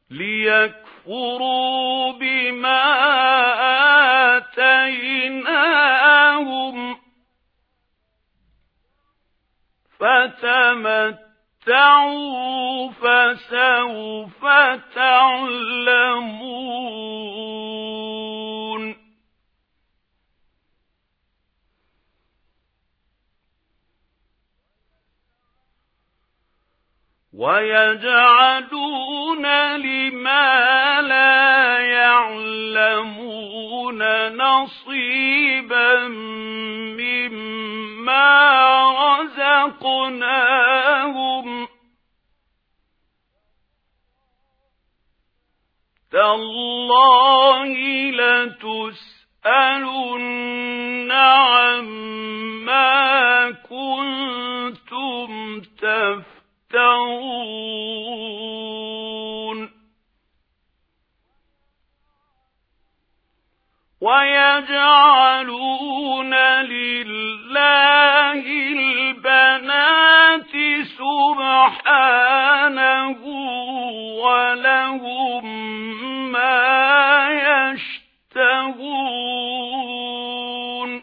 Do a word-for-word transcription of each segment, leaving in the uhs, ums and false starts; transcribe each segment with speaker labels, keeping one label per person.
Speaker 1: ليكفروا بما آتيناهم فتمتعوا فسوف تعلمون ويجعلون لما لا يعلمون نصيبا مما رزقناهم تالله لتسألن عما كنتم تفترون ويجعلون لله البنات سبحانه ولهم ما يشتهون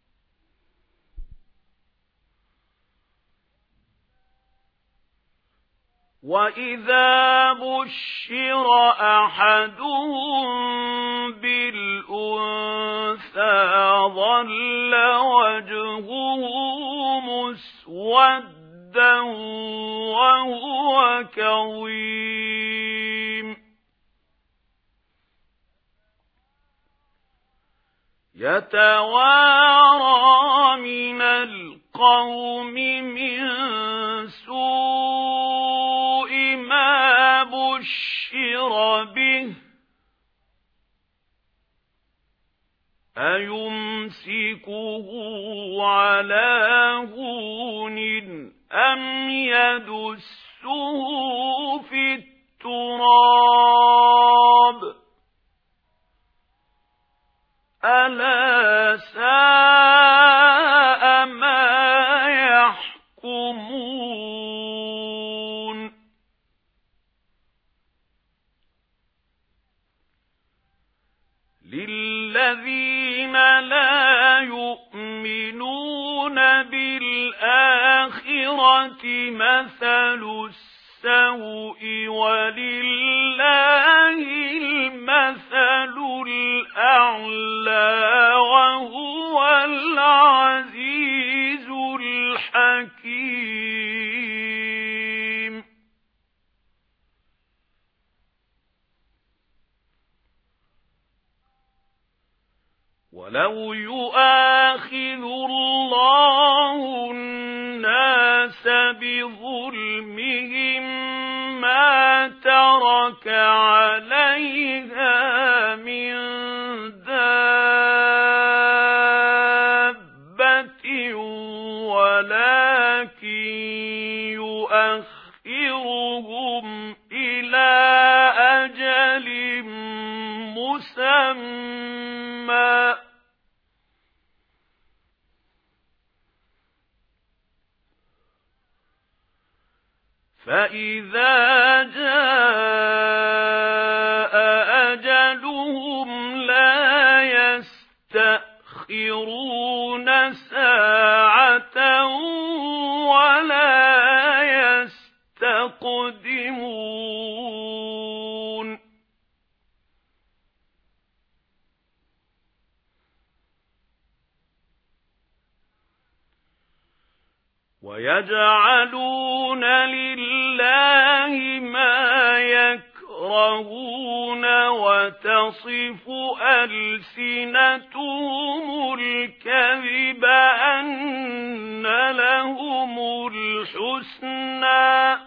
Speaker 1: وَإِذَا بُشِّرَ أَحَدُهُم بِالْأُنثَىٰ ظَلَّ وَجْهُهُ مُسْوَدًّا وَهُوَ كَظِيمٌ يَتَوَارَىٰ مِنَ الْقَوْمِ مِن سُوءِ مَا بُشِّرَ بِهِ أَيُمْسِكُهُ عَلَىٰ هُونٍ أَمْ يَدُسُّهُ فِي التُّرَابِ أَلَا سَاءَ مَا يَحْكُمُونَ لِلَّذِينَ لَا يُؤْمِنُونَ بِالْآخِرَةِ مَثَلُ السَّوْءِ وَلِلَّهِ الْمَثَلُ الْأَعْلَى وَهُوَ الْعَزِيزُ الْحَكِيمُ وَلَوْ يُؤَاخِذُ اللَّهُ النَّاسَ بِظُلْمِهِم مَّا تَرَكَ عَلَيْهَا مِن دَابَّةٍ وَلَكِن يُؤَخِّرُهُمْ إِلَى أَجَلٍ مُّسَمًّى فَإِذَا جَاءَ أَجَلُهُمْ لَا يَسْتَأْخِرُونَ سَاعَةً وَلَا يَسْتَقْدِمُونَ وَيَجْعَلُونَ لِلَّهِ مَا يَكْرَهُونَ وَتَصِفُ أَلْسِنَتُهُمُ الْكَذِبَ أَنَّ لَهُمُ الْحُسْنَىٰ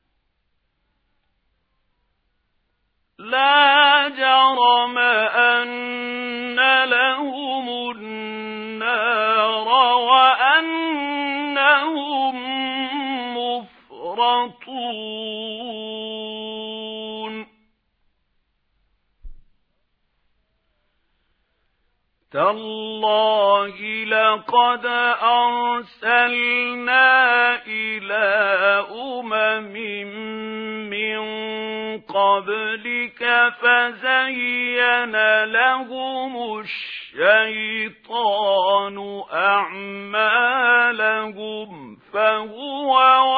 Speaker 1: لَا جَرَمَ أَنَّ لَهُمُ النَّارَ وَأَنَّهُمْ مُفْرَطُونَ تَاللَّهِ لَقَدْ أَرْسَلْنَا إِلَىٰ أُمَمٍ مِّن قبلك فزين لهم الشيطان أعمالهم فهو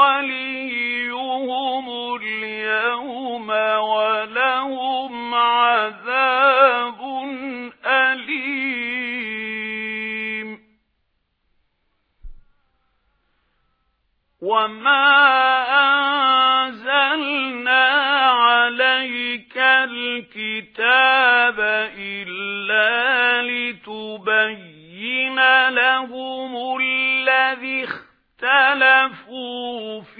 Speaker 1: وليهم اليوم ولهم عذاب أليم وما أنزلنا عليك الكتاب إلا لتبين لهم الذي اختلفوا